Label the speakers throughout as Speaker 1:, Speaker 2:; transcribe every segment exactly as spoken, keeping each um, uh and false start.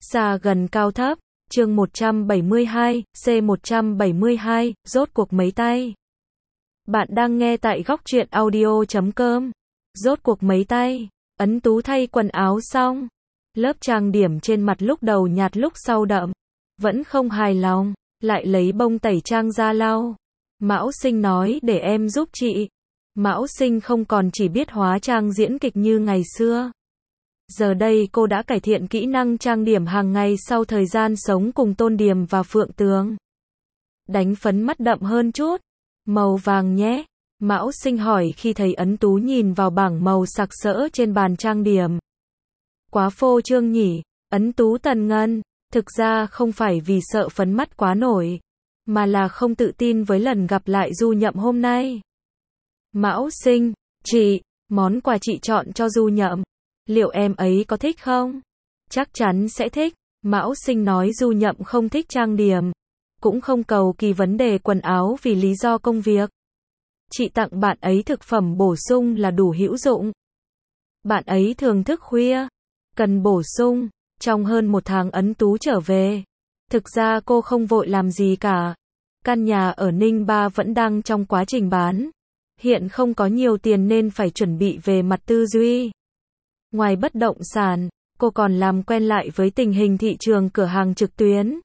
Speaker 1: Xa gần cao thấp, chương một trăm bảy mươi hai, C một trăm bảy mươi hai, rốt cuộc mấy tay. Bạn đang nghe tại góc truyện audio chấm com. Rốt cuộc mấy tay, Ấn Tú thay quần áo xong. Lớp trang điểm trên mặt lúc đầu nhạt lúc sau đậm. Vẫn không hài lòng, lại lấy bông tẩy trang ra lau. Mão Sinh nói để em giúp chị. Mão Sinh không còn chỉ biết hóa trang diễn kịch như ngày xưa. Giờ đây cô đã cải thiện kỹ năng trang điểm hàng ngày sau thời gian sống cùng Tôn Điềm và Phượng Tường. Đánh phấn mắt đậm hơn chút. Màu vàng nhé. Mão Sinh hỏi khi thấy Ấn Tú nhìn vào bảng màu sặc sỡ trên bàn trang điểm. Quá phô trương nhỉ. Ấn Tú tần ngân. Thực ra không phải vì sợ phấn mắt quá nổi, mà là không tự tin với lần gặp lại Du Nhậm hôm nay. Mão Sinh, chị, món quà chị chọn cho Du Nhậm, liệu em ấy có thích không? Chắc chắn sẽ thích. Mão Sinh nói Du Nhậm không thích trang điểm, cũng không cầu kỳ vấn đề quần áo vì lý do công việc. Chị tặng bạn ấy thực phẩm bổ sung là đủ hữu dụng. Bạn ấy thường thức khuya, cần bổ sung. Trong hơn một tháng Ấn Tú trở về, thực ra cô không vội làm gì cả. Căn nhà ở Ninh Ba vẫn đang trong quá trình bán. Hiện không có nhiều tiền nên phải chuẩn bị về mặt tư duy. Ngoài bất động sản, cô còn làm quen lại với tình hình thị trường cửa hàng trực tuyến.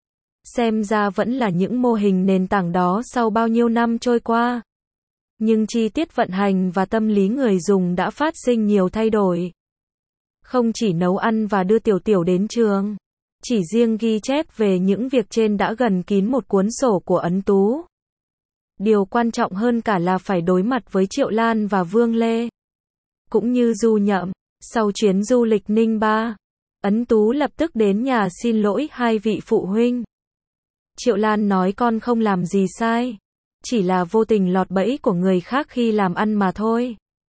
Speaker 1: Xem ra vẫn là những mô hình nền tảng đó sau bao nhiêu năm trôi qua. Nhưng chi tiết vận hành và tâm lý người dùng đã phát sinh nhiều thay đổi. Không chỉ nấu ăn và đưa Tiểu Tiểu đến trường, chỉ riêng ghi chép về những việc trên đã gần kín một cuốn sổ của Ấn Tú. Điều quan trọng hơn cả là phải đối mặt với Triệu Lan và Vương Lê, cũng như Du Nhậm. Sau chuyến du lịch Ninh Ba, Ấn Tú lập tức đến nhà xin lỗi hai vị phụ huynh. Triệu Lan nói con không làm gì sai, chỉ là vô tình lọt bẫy của người khác khi làm ăn mà thôi.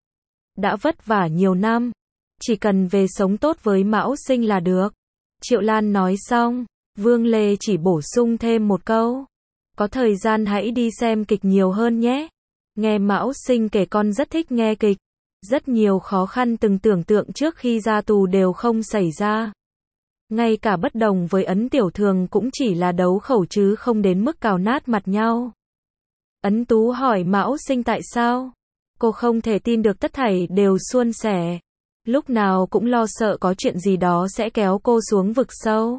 Speaker 1: Đã vất vả nhiều năm, chỉ cần về sống tốt với Mão Sinh là được. Triệu Lan nói xong, Vương Lê chỉ bổ sung thêm một câu. Có thời gian hãy đi xem kịch nhiều hơn nhé. Nghe Mão Sinh kể con rất thích nghe kịch. Rất nhiều khó khăn từng tưởng tượng trước khi ra tù đều không xảy ra. Ngay cả bất đồng với Ấn Tiểu Thường cũng chỉ là đấu khẩu chứ không đến mức cào nát mặt nhau. Ấn Tú hỏi Mão Sinh tại sao. Cô không thể tin được tất thảy đều suôn sẻ. Lúc nào cũng lo sợ có chuyện gì đó sẽ kéo cô xuống vực sâu.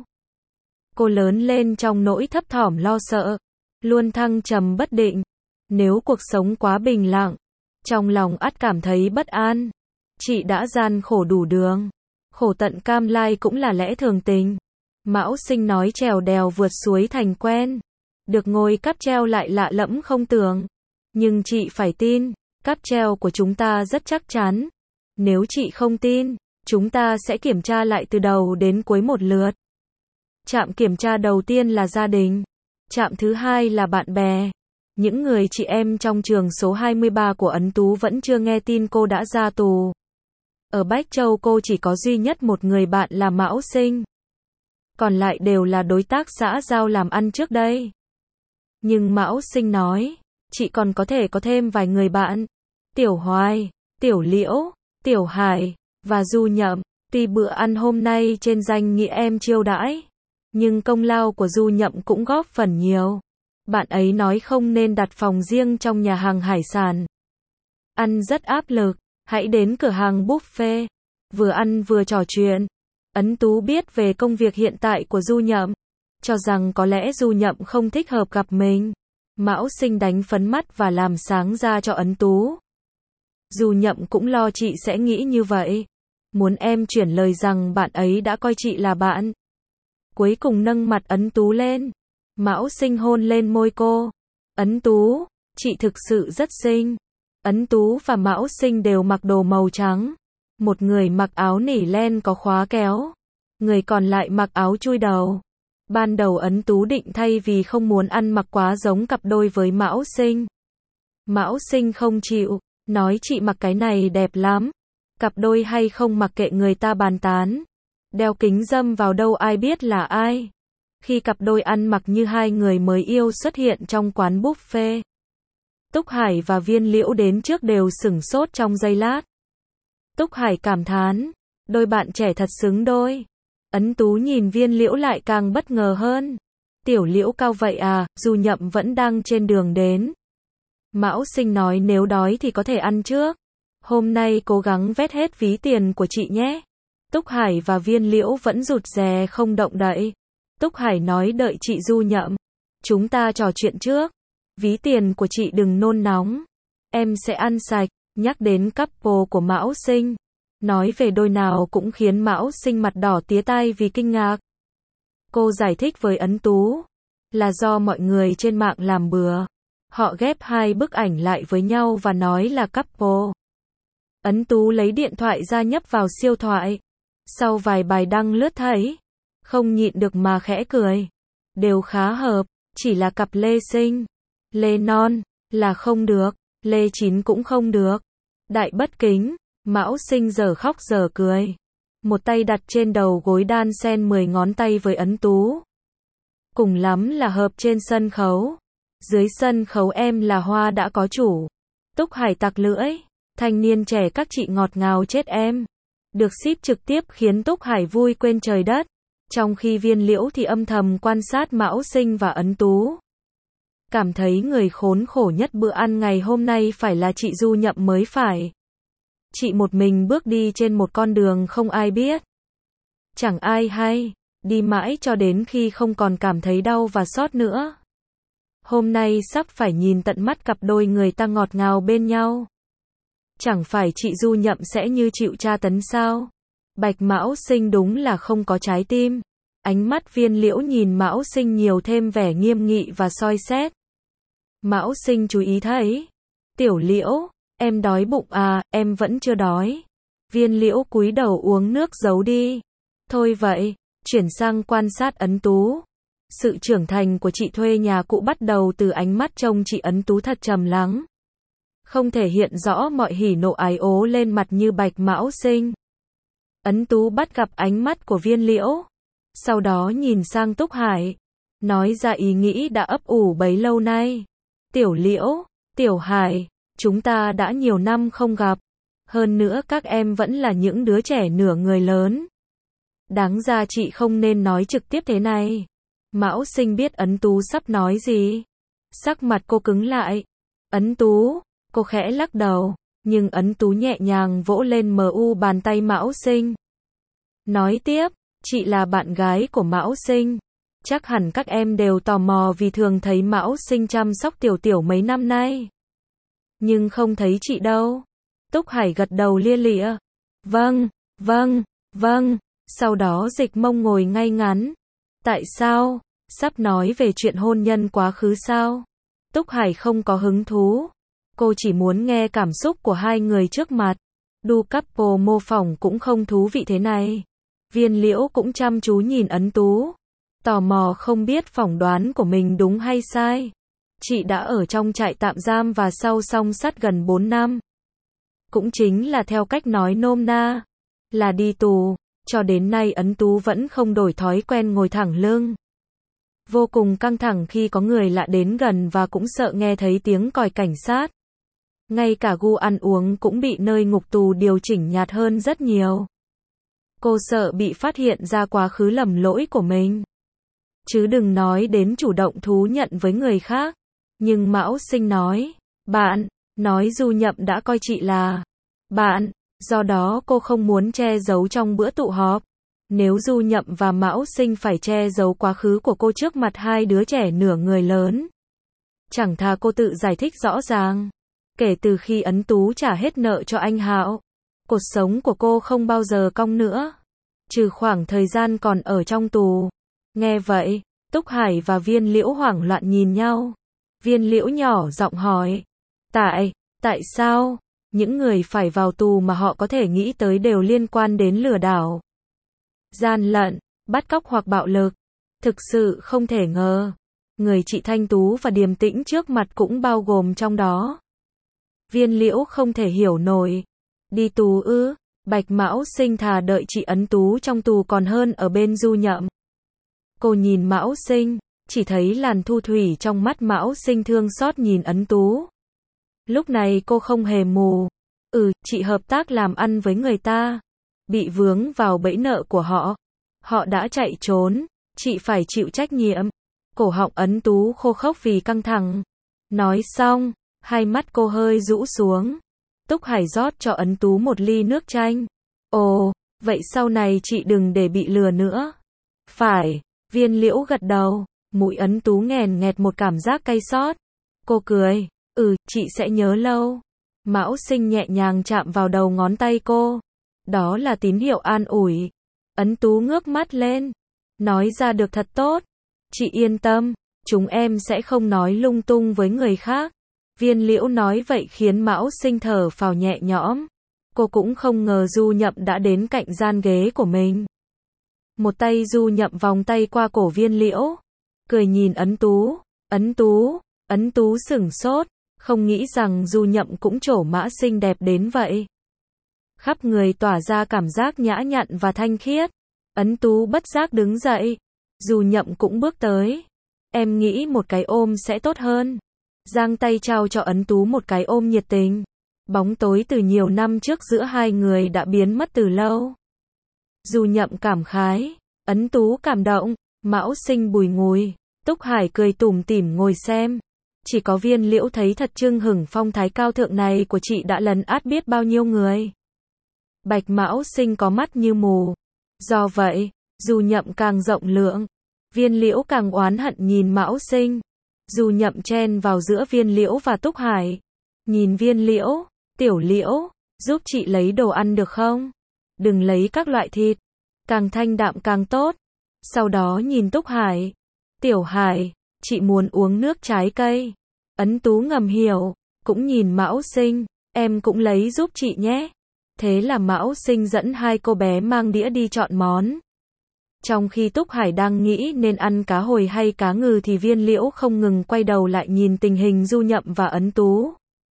Speaker 1: Cô lớn lên trong nỗi thấp thỏm lo sợ, luôn thăng trầm bất định. Nếu cuộc sống quá bình lặng, trong lòng ắt cảm thấy bất an. Chị đã gian khổ đủ đường, khổ tận cam lai cũng là lẽ thường tình. Mão Sinh nói trèo đèo vượt suối thành quen. Được ngồi cáp treo lại lạ lẫm không tưởng. Nhưng chị phải tin, cáp treo của chúng ta rất chắc chắn. Nếu chị không tin, chúng ta sẽ kiểm tra lại từ đầu đến cuối một lượt. Trạm kiểm tra đầu tiên là gia đình. Trạm thứ hai là bạn bè. Những người chị em trong trường số hai mươi ba của Ấn Tú vẫn chưa nghe tin cô đã ra tù. Ở Bách Châu cô chỉ có duy nhất một người bạn là Mão Sinh. Còn lại đều là đối tác xã giao làm ăn trước đây. Nhưng Mão Sinh nói, chị còn có thể có thêm vài người bạn. Tiểu Hoài, Tiểu Liễu, Tiểu Hải, và Du Nhậm. Tuy bữa ăn hôm nay trên danh nghĩa em chiêu đãi, nhưng công lao của Du Nhậm cũng góp phần nhiều. Bạn ấy nói không nên đặt phòng riêng trong nhà hàng hải sản. Ăn rất áp lực, hãy đến cửa hàng buffet. Vừa ăn vừa trò chuyện. Ấn Tú biết về công việc hiện tại của Du Nhậm, cho rằng có lẽ Du Nhậm không thích hợp gặp mình. Mão Sinh đánh phấn mắt và làm sáng ra cho Ấn Tú. Du Nhậm cũng lo chị sẽ nghĩ như vậy. Muốn em chuyển lời rằng bạn ấy đã coi chị là bạn. Cuối cùng nâng mặt Ấn Tú lên. Mão Sinh hôn lên môi cô. Ấn Tú, chị thực sự rất xinh. Ấn Tú và Mão Sinh đều mặc đồ màu trắng. Một người mặc áo nỉ len có khóa kéo. Người còn lại mặc áo chui đầu. Ban đầu Ấn Tú định thay vì không muốn ăn mặc quá giống cặp đôi với Mão Sinh. Mão Sinh không chịu. Nói chị mặc cái này đẹp lắm. Cặp đôi hay không mặc kệ người ta bàn tán. Đeo kính râm vào đâu ai biết là ai. Khi cặp đôi ăn mặc như hai người mới yêu xuất hiện trong quán buffet. Túc Hải và Viên Liễu đến trước đều sửng sốt trong giây lát. Túc Hải cảm thán. Đôi bạn trẻ thật xứng đôi. Ấn Tú nhìn Viên Liễu lại càng bất ngờ hơn. Tiểu Liễu cao vậy à, Du Nhậm vẫn đang trên đường đến. Mão Sinh nói nếu đói thì có thể ăn trước. Hôm nay cố gắng vét hết ví tiền của chị nhé. Túc Hải và Viên Liễu vẫn rụt rè không động đậy. Túc Hải nói đợi chị Du Nhậm. Chúng ta trò chuyện trước. Ví tiền của chị đừng nôn nóng. Em sẽ ăn sạch. Nhắc đến couple của Mão Sinh. Nói về đôi nào cũng khiến Mão Sinh mặt đỏ tía tai vì kinh ngạc. Cô giải thích với Ấn Tú. Là do mọi người trên mạng làm bừa. Họ ghép hai bức ảnh lại với nhau và nói là couple. Ấn Tú lấy điện thoại ra nhấp vào siêu thoại. Sau vài bài đăng lướt thấy. Không nhịn được mà khẽ cười. Đều khá hợp. Chỉ là cặp Lê Sinh. Lê Non. Là không được. Lê Chín cũng không được. Đại bất kính. Mão Sinh giờ khóc giờ cười. Một tay đặt trên đầu gối đan xen mười ngón tay với Ấn Tú. Cùng lắm là hợp trên sân khấu. Dưới sân khấu em là hoa đã có chủ. Túc Hải tặc lưỡi. Thanh niên trẻ các chị ngọt ngào chết em. Được ship trực tiếp khiến Túc Hải vui quên trời đất. Trong khi Viên Liễu thì âm thầm quan sát Mão Sinh và Ấn Tú. Cảm thấy người khốn khổ nhất bữa ăn ngày hôm nay phải là chị Du Nhậm mới phải. Chị một mình bước đi trên một con đường không ai biết. Chẳng ai hay. Đi mãi cho đến khi không còn cảm thấy đau và xót nữa. Hôm nay sắp phải nhìn tận mắt cặp đôi người ta ngọt ngào bên nhau. Chẳng phải chị Du Nhậm sẽ như chịu tra tấn sao? Bạch Mão Sinh đúng là không có trái tim. Ánh mắt Viên Liễu nhìn Mão Sinh nhiều thêm vẻ nghiêm nghị và soi xét. Mão Sinh chú ý thấy. Tiểu Liễu, em đói bụng à, em vẫn chưa đói. Viên Liễu cúi đầu uống nước giấu đi. Thôi vậy, chuyển sang quan sát Ấn Tú. Sự trưởng thành của chị thuê nhà cũ bắt đầu từ ánh mắt trông chị Ấn Tú thật trầm lắng. Không thể hiện rõ mọi hỉ nộ ái ố lên mặt như Bạch Mão Sinh. Ấn Tú bắt gặp ánh mắt của Viên Liễu. Sau đó nhìn sang Túc Hải. Nói ra ý nghĩ đã ấp ủ bấy lâu nay. Tiểu Liễu, Tiểu Hải, chúng ta đã nhiều năm không gặp. Hơn nữa các em vẫn là những đứa trẻ nửa người lớn. Đáng ra chị không nên nói trực tiếp thế này. Mão Sinh biết Ấn Tú sắp nói gì. Sắc mặt cô cứng lại. Ấn Tú, cô khẽ lắc đầu. Nhưng Ấn Tú nhẹ nhàng vỗ lên mờ u bàn tay Mão Sinh. Nói tiếp, chị là bạn gái của Mão Sinh. Chắc hẳn các em đều tò mò vì thường thấy Mão Sinh chăm sóc Tiểu Tiểu mấy năm nay. Nhưng không thấy chị đâu. Túc Hải gật đầu lia lịa. Vâng, vâng, vâng. Sau đó dịch mông ngồi ngay ngắn. Tại sao? Sắp nói về chuyện hôn nhân quá khứ sao? Túc Hải không có hứng thú. Cô chỉ muốn nghe cảm xúc của hai người trước mặt. Đu couple mô phỏng cũng không thú vị thế này. Viên Liễu cũng chăm chú nhìn Ấn Tú. Tò mò không biết phỏng đoán của mình đúng hay sai. Chị đã ở trong trại tạm giam và sau song sắt gần bốn năm. Cũng chính là theo cách nói nôm na. Là đi tù. Cho đến nay Ấn Tú vẫn không đổi thói quen ngồi thẳng lưng. Vô cùng căng thẳng khi có người lạ đến gần và cũng sợ nghe thấy tiếng còi cảnh sát. Ngay cả gu ăn uống cũng bị nơi ngục tù điều chỉnh nhạt hơn rất nhiều. Cô sợ bị phát hiện ra quá khứ lầm lỗi của mình. Chứ đừng nói đến chủ động thú nhận với người khác. Nhưng Mão Sinh nói, bạn, nói Du Nhậm đã coi chị là bạn, do đó cô không muốn che giấu trong bữa tụ họp. Nếu Du Nhậm và Mão Sinh phải che giấu quá khứ của cô trước mặt hai đứa trẻ nửa người lớn. Chẳng thà cô tự giải thích rõ ràng. Kể từ khi Ấn Tú trả hết nợ cho anh Hạo, cuộc sống của cô không bao giờ cong nữa. Trừ khoảng thời gian còn ở trong tù. Nghe vậy, Túc Hải và Viên Liễu hoảng loạn nhìn nhau. Viên Liễu nhỏ giọng hỏi. Tại, tại sao? Những người phải vào tù mà họ có thể nghĩ tới đều liên quan đến lừa đảo, gian lận, bắt cóc hoặc bạo lực. Thực sự không thể ngờ. Người chị thanh tú và điềm tĩnh trước mặt cũng bao gồm trong đó. Viên Liễu không thể hiểu nổi. Đi tù ư? Bạch Mão Sinh thà đợi chị Ấn Tú trong tù còn hơn ở bên Du Nhậm. Cô nhìn Mão Sinh, chỉ thấy làn thu thủy trong mắt Mão Sinh thương xót nhìn Ấn Tú. Lúc này cô không hề mù. Ừ, chị hợp tác làm ăn với người ta. Bị vướng vào bẫy nợ của họ. Họ đã chạy trốn, chị phải chịu trách nhiệm. Cổ họng Ấn Tú khô khốc vì căng thẳng. Nói xong, hai mắt cô hơi rũ xuống. Túc Hải rót cho Ấn Tú một ly nước chanh. Ồ, vậy sau này chị đừng để bị lừa nữa. Phải, Viên Liễu gật đầu, mũi Ấn Tú nghèn nghẹt một cảm giác cay xót. Cô cười, ừ, chị sẽ nhớ lâu. Mão Sinh nhẹ nhàng chạm vào đầu ngón tay cô. Đó là tín hiệu an ủi. Ấn Tú ngước mắt lên. Nói ra được thật tốt. Chị yên tâm, chúng em sẽ không nói lung tung với người khác. Viên Liễu nói vậy khiến Mão Sinh thở phào nhẹ nhõm. Cô cũng không ngờ Du Nhậm đã đến cạnh gian ghế của mình. Một tay Du Nhậm vòng tay qua cổ Viên Liễu. Cười nhìn Ấn Tú. Ấn Tú, Ấn Tú sửng sốt. Không nghĩ rằng Du Nhậm cũng trổ mã xinh đẹp đến vậy. Khắp người tỏa ra cảm giác nhã nhặn và thanh khiết. Ấn Tú bất giác đứng dậy. Du Nhậm cũng bước tới. Em nghĩ một cái ôm sẽ tốt hơn. Giang tay trao cho Ấn Tú một cái ôm nhiệt tình. Bóng tối từ nhiều năm trước giữa hai người đã biến mất từ lâu. Du Nhậm cảm khái. Ấn Tú cảm động. Mão Sinh bùi ngùi. Túc Hải cười tủm tỉm ngồi xem. Chỉ có Viên Liễu thấy thật chưng hửng phong thái cao thượng này của chị đã lấn át biết bao nhiêu người. Bạch Mão Sinh có mắt như mù. Do vậy, Du Nhậm càng rộng lượng. Viên Liễu càng oán hận nhìn Mão Sinh. Du Nhậm chen vào giữa Viên Liễu và Túc Hải. Nhìn Viên Liễu, Tiểu Liễu, giúp chị lấy đồ ăn được không? Đừng lấy các loại thịt. Càng thanh đạm càng tốt. Sau đó nhìn Túc Hải. Tiểu Hải, chị muốn uống nước trái cây. Ấn Tú ngầm hiểu, cũng nhìn Mão Sinh, em cũng lấy giúp chị nhé. Thế là Mão Sinh dẫn hai cô bé mang đĩa đi chọn món. Trong khi Túc Hải đang nghĩ nên ăn cá hồi hay cá ngừ thì Viên Liễu không ngừng quay đầu lại nhìn tình hình Du Nhậm và Ấn Tú.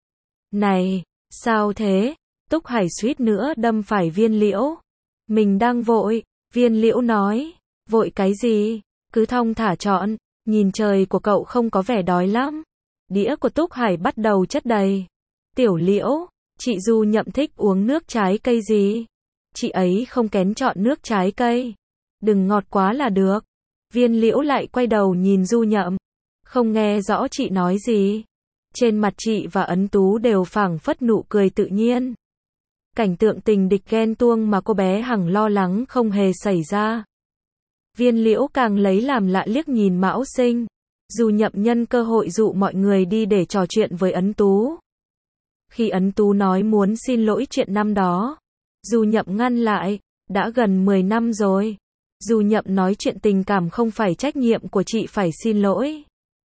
Speaker 1: Này, sao thế? Túc Hải suýt nữa đâm phải Viên Liễu. Mình đang vội, Viên Liễu nói. Vội cái gì? Cứ thong thả chọn, nhìn trời của cậu không có vẻ đói lắm. Đĩa của Túc Hải bắt đầu chất đầy. Tiểu Liễu, chị Du Nhậm thích uống nước trái cây gì? Chị ấy không kén chọn nước trái cây. Đừng ngọt quá là được. Viên Liễu lại quay đầu nhìn Du Nhậm. Không nghe rõ chị nói gì. Trên mặt chị và Ấn Tú đều phảng phất nụ cười tự nhiên. Cảnh tượng tình địch ghen tuông mà cô bé hằng lo lắng không hề xảy ra. Viên Liễu càng lấy làm lạ liếc nhìn Mão Sinh. Du Nhậm nhân cơ hội dụ mọi người đi để trò chuyện với Ấn Tú. Khi Ấn Tú nói muốn xin lỗi chuyện năm đó, Du Nhậm ngăn lại. Đã gần mười năm rồi. Du Nhậm nói chuyện tình cảm không phải trách nhiệm của chị phải xin lỗi.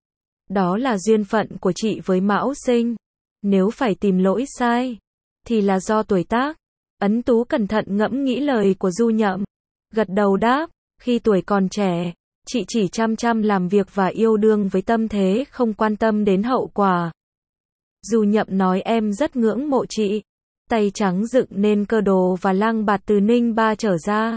Speaker 1: Đó là duyên phận của chị với Mão Sinh. Nếu phải tìm lỗi sai, thì là do tuổi tác. Ấn Tú cẩn thận ngẫm nghĩ lời của Du Nhậm. Gật đầu đáp, khi tuổi còn trẻ, chị chỉ chăm chăm làm việc và yêu đương với tâm thế không quan tâm đến hậu quả. Du Nhậm nói em rất ngưỡng mộ chị. Tay trắng dựng nên cơ đồ và lang bạt từ Ninh Ba trở ra.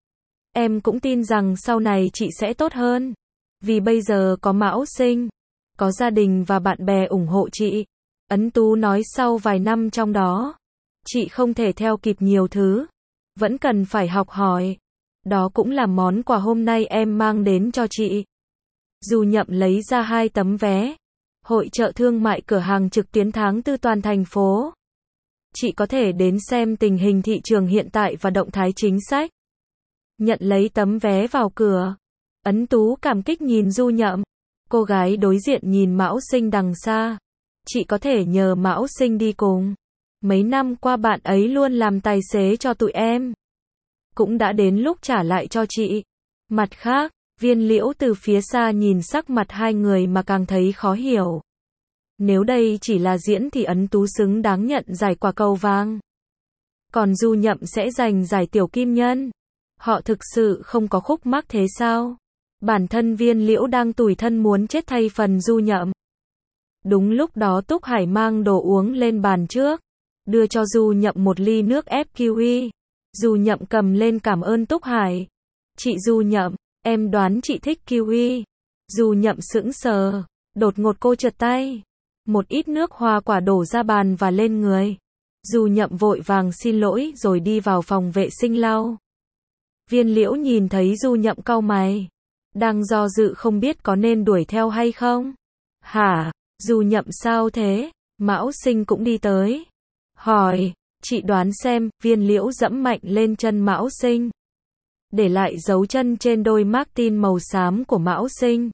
Speaker 1: Em cũng tin rằng sau này chị sẽ tốt hơn. Vì bây giờ có Mão Sinh, có gia đình và bạn bè ủng hộ chị. Ấn Tú nói sau vài năm trong đó, chị không thể theo kịp nhiều thứ. Vẫn cần phải học hỏi. Đó cũng là món quà hôm nay em mang đến cho chị. Du Nhậm lấy ra hai tấm vé. Hội chợ thương mại cửa hàng trực tuyến tháng tư toàn thành phố. Chị có thể đến xem tình hình thị trường hiện tại và động thái chính sách. Nhận lấy tấm vé vào cửa. Ấn Tú cảm kích nhìn Du Nhậm. Cô gái đối diện nhìn Mão Sinh đằng xa. Chị có thể nhờ Mão Sinh đi cùng. Mấy năm qua bạn ấy luôn làm tài xế cho tụi em. Cũng đã đến lúc trả lại cho chị. Mặt khác, Viên Liễu từ phía xa nhìn sắc mặt hai người mà càng thấy khó hiểu. Nếu đây chỉ là diễn thì Ấn Tú xứng đáng nhận giải quả cầu vàng. Còn Du Nhậm sẽ giành giải tiểu kim nhân. Họ thực sự không có khúc mắc thế sao? Bản thân Viên Liễu đang tủi thân muốn chết thay phần Du Nhậm. Đúng lúc đó Túc Hải mang đồ uống lên bàn trước. Đưa cho Du Nhậm một ly nước ép kiwi. Du Nhậm cầm lên cảm ơn Túc Hải. Chị Du Nhậm, em đoán chị thích kiwi. Du Nhậm sững sờ. Đột ngột cô trượt tay. Một ít nước hoa quả đổ ra bàn và lên người. Du Nhậm vội vàng xin lỗi rồi đi vào phòng vệ sinh lau. Viên Liễu nhìn thấy Du Nhậm cau mày, đang do dự không biết có nên đuổi theo hay không. Hả, Du Nhậm sao thế? Mão Sinh cũng đi tới. Hỏi, chị đoán xem, Viên Liễu dẫm mạnh lên chân Mão Sinh, để lại dấu chân trên đôi Martin màu xám của Mão Sinh.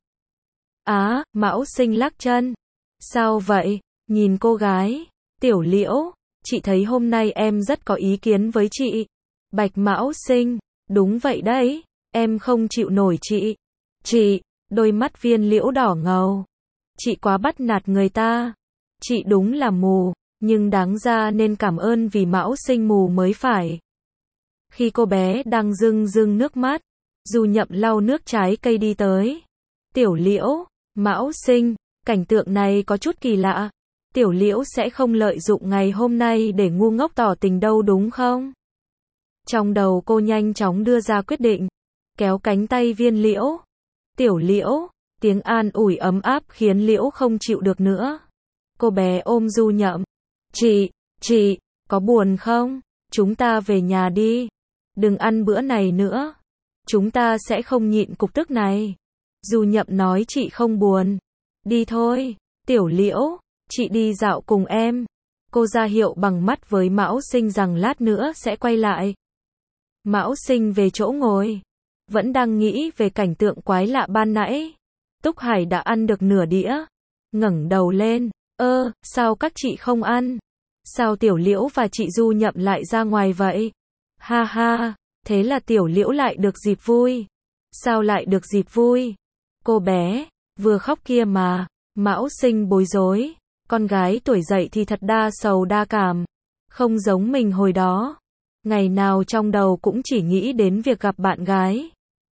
Speaker 1: Á, Mão Sinh lắc chân. Sao vậy? Nhìn cô gái. Tiểu Liễu, chị thấy hôm nay em rất có ý kiến với chị. Bạch Mão Sinh, đúng vậy đấy, em không chịu nổi chị. Chị, đôi mắt Viên Liễu đỏ ngầu. Chị quá bắt nạt người ta. Chị đúng là mù, nhưng đáng ra nên cảm ơn vì Mão Sinh mù mới phải. Khi cô bé đang rưng rưng nước mắt, Du Nhậm lau nước trái cây đi tới. Tiểu Liễu, Mão Sinh, cảnh tượng này có chút kỳ lạ. Tiểu Liễu sẽ không lợi dụng ngày hôm nay để ngu ngốc tỏ tình đâu đúng không? Trong đầu cô nhanh chóng đưa ra quyết định, kéo cánh tay Viên Liễu. Tiểu Liễu, tiếng an ủi ấm áp khiến Liễu không chịu được nữa. Cô bé ôm Du Nhậm. Chị, chị, có buồn không? Chúng ta về nhà đi. Đừng ăn bữa này nữa. Chúng ta sẽ không nhịn cục tức này. Du Nhậm nói chị không buồn. Đi thôi, Tiểu Liễu, chị đi dạo cùng em. Cô ra hiệu bằng mắt với Mão Sinh rằng lát nữa sẽ quay lại. Mão Sinh về chỗ ngồi, vẫn đang nghĩ về cảnh tượng quái lạ ban nãy. Túc Hải đã ăn được nửa đĩa, ngẩng đầu lên. Ơ, sao các chị không ăn? Sao Tiểu Liễu và chị Du Nhậm lại ra ngoài vậy? Ha ha, thế là Tiểu Liễu lại được dịp vui. Sao lại được dịp vui? Cô bé, vừa khóc kia mà. Mão Sinh bối rối. Con gái tuổi dậy thì thật đa sầu đa cảm. Không giống mình hồi đó. Ngày nào trong đầu cũng chỉ nghĩ đến việc gặp bạn gái.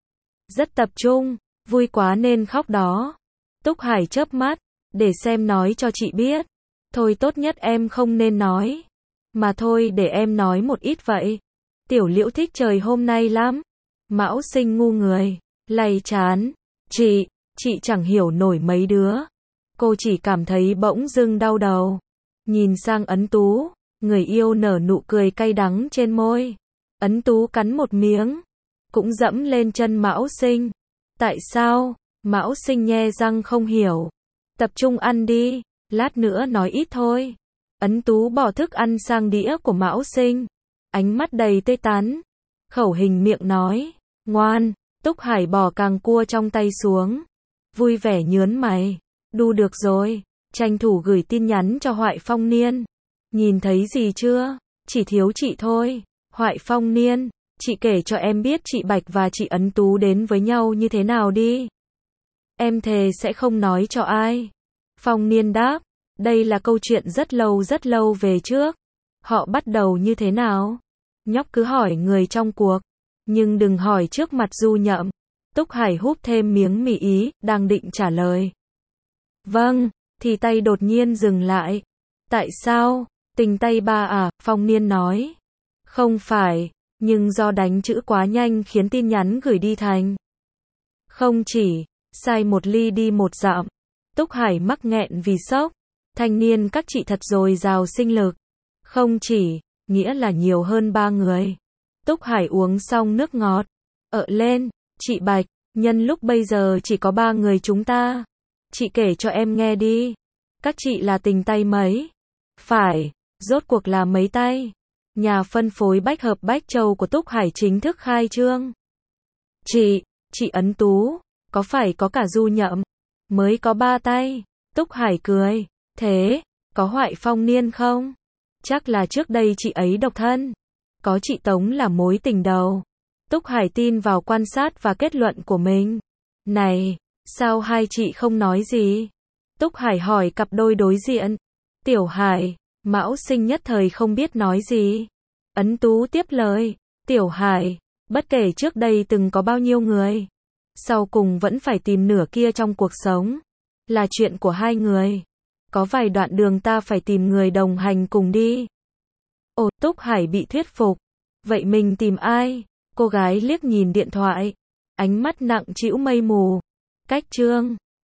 Speaker 1: Rất tập trung, vui quá nên khóc đó. Túc Hải chớp mắt, để xem nói cho chị biết. Thôi tốt nhất em không nên nói. Mà thôi để em nói một ít vậy. Tiểu Liễu thích trời hôm nay lắm. Mão Sinh ngu người, lay chán. Chị, chị chẳng hiểu nổi mấy đứa. Cô chỉ cảm thấy bỗng dưng đau đầu. Nhìn sang Ấn Tú, người yêu nở nụ cười cay đắng trên môi. Ấn Tú cắn một miếng, cũng dẫm lên chân Mão Sinh. Tại sao? Mão Sinh nhe răng không hiểu. Tập trung ăn đi, lát nữa nói ít thôi. Ấn Tú bỏ thức ăn sang đĩa của Mão Sinh, ánh mắt đầy tê tán. Khẩu hình miệng nói, ngoan. Túc Hải bỏ càng cua trong tay xuống, vui vẻ nhớn mày. Đu được rồi, tranh thủ gửi tin nhắn cho Hoại Phong Niên. Nhìn thấy gì chưa? Chỉ thiếu chị thôi. Hoại Phong Niên, chị kể cho em biết chị Bạch và chị Ấn Tú đến với nhau như thế nào đi. Em thề sẽ không nói cho ai. Phong Niên đáp, đây là câu chuyện rất lâu rất lâu về trước. Họ bắt đầu như thế nào? Nhóc cứ hỏi người trong cuộc, nhưng đừng hỏi trước mặt Du Nhậm. Túc Hải húp thêm miếng mì ý, đang định trả lời. Vâng, thì tay đột nhiên dừng lại. Tại sao? Tình tay ba à? Phong Niên nói. Không phải, nhưng do đánh chữ quá nhanh khiến tin nhắn gửi đi thành. Không chỉ, sai một ly đi một dặm. Túc Hải mắc nghẹn vì sốc. Thanh niên các chị thật dồi dào sinh lực. Không chỉ, nghĩa là nhiều hơn ba người. Túc Hải uống xong nước ngọt. Ợ lên, chị Bạch, nhân lúc bây giờ chỉ có ba người chúng ta. Chị kể cho em nghe đi. Các chị là tình tay mấy? Phải, rốt cuộc là mấy tay? Nhà phân phối bách hợp Bách Châu của Túc Hải chính thức khai trương. Chị, chị Ấn Tú, có phải có cả Du Nhậm? Mới có ba tay. Túc Hải cười. Thế, có Hoại Phong Niên không? Chắc là trước đây chị ấy độc thân. Có chị Tống là mối tình đầu. Túc Hải tin vào quan sát và kết luận của mình. Này, sao hai chị không nói gì? Túc Hải hỏi cặp đôi đối diện. Tiểu Hải, Mão Sinh nhất thời không biết nói gì. Ấn Tú tiếp lời. Tiểu Hải, bất kể trước đây từng có bao nhiêu người, sau cùng vẫn phải tìm nửa kia trong cuộc sống. Là chuyện của hai người. Có vài đoạn đường ta phải tìm người đồng hành cùng đi. Ồ, Túc Hải bị thuyết phục. Vậy mình tìm ai? Cô gái liếc nhìn điện thoại. Ánh mắt nặng trĩu mây mù. Cách chương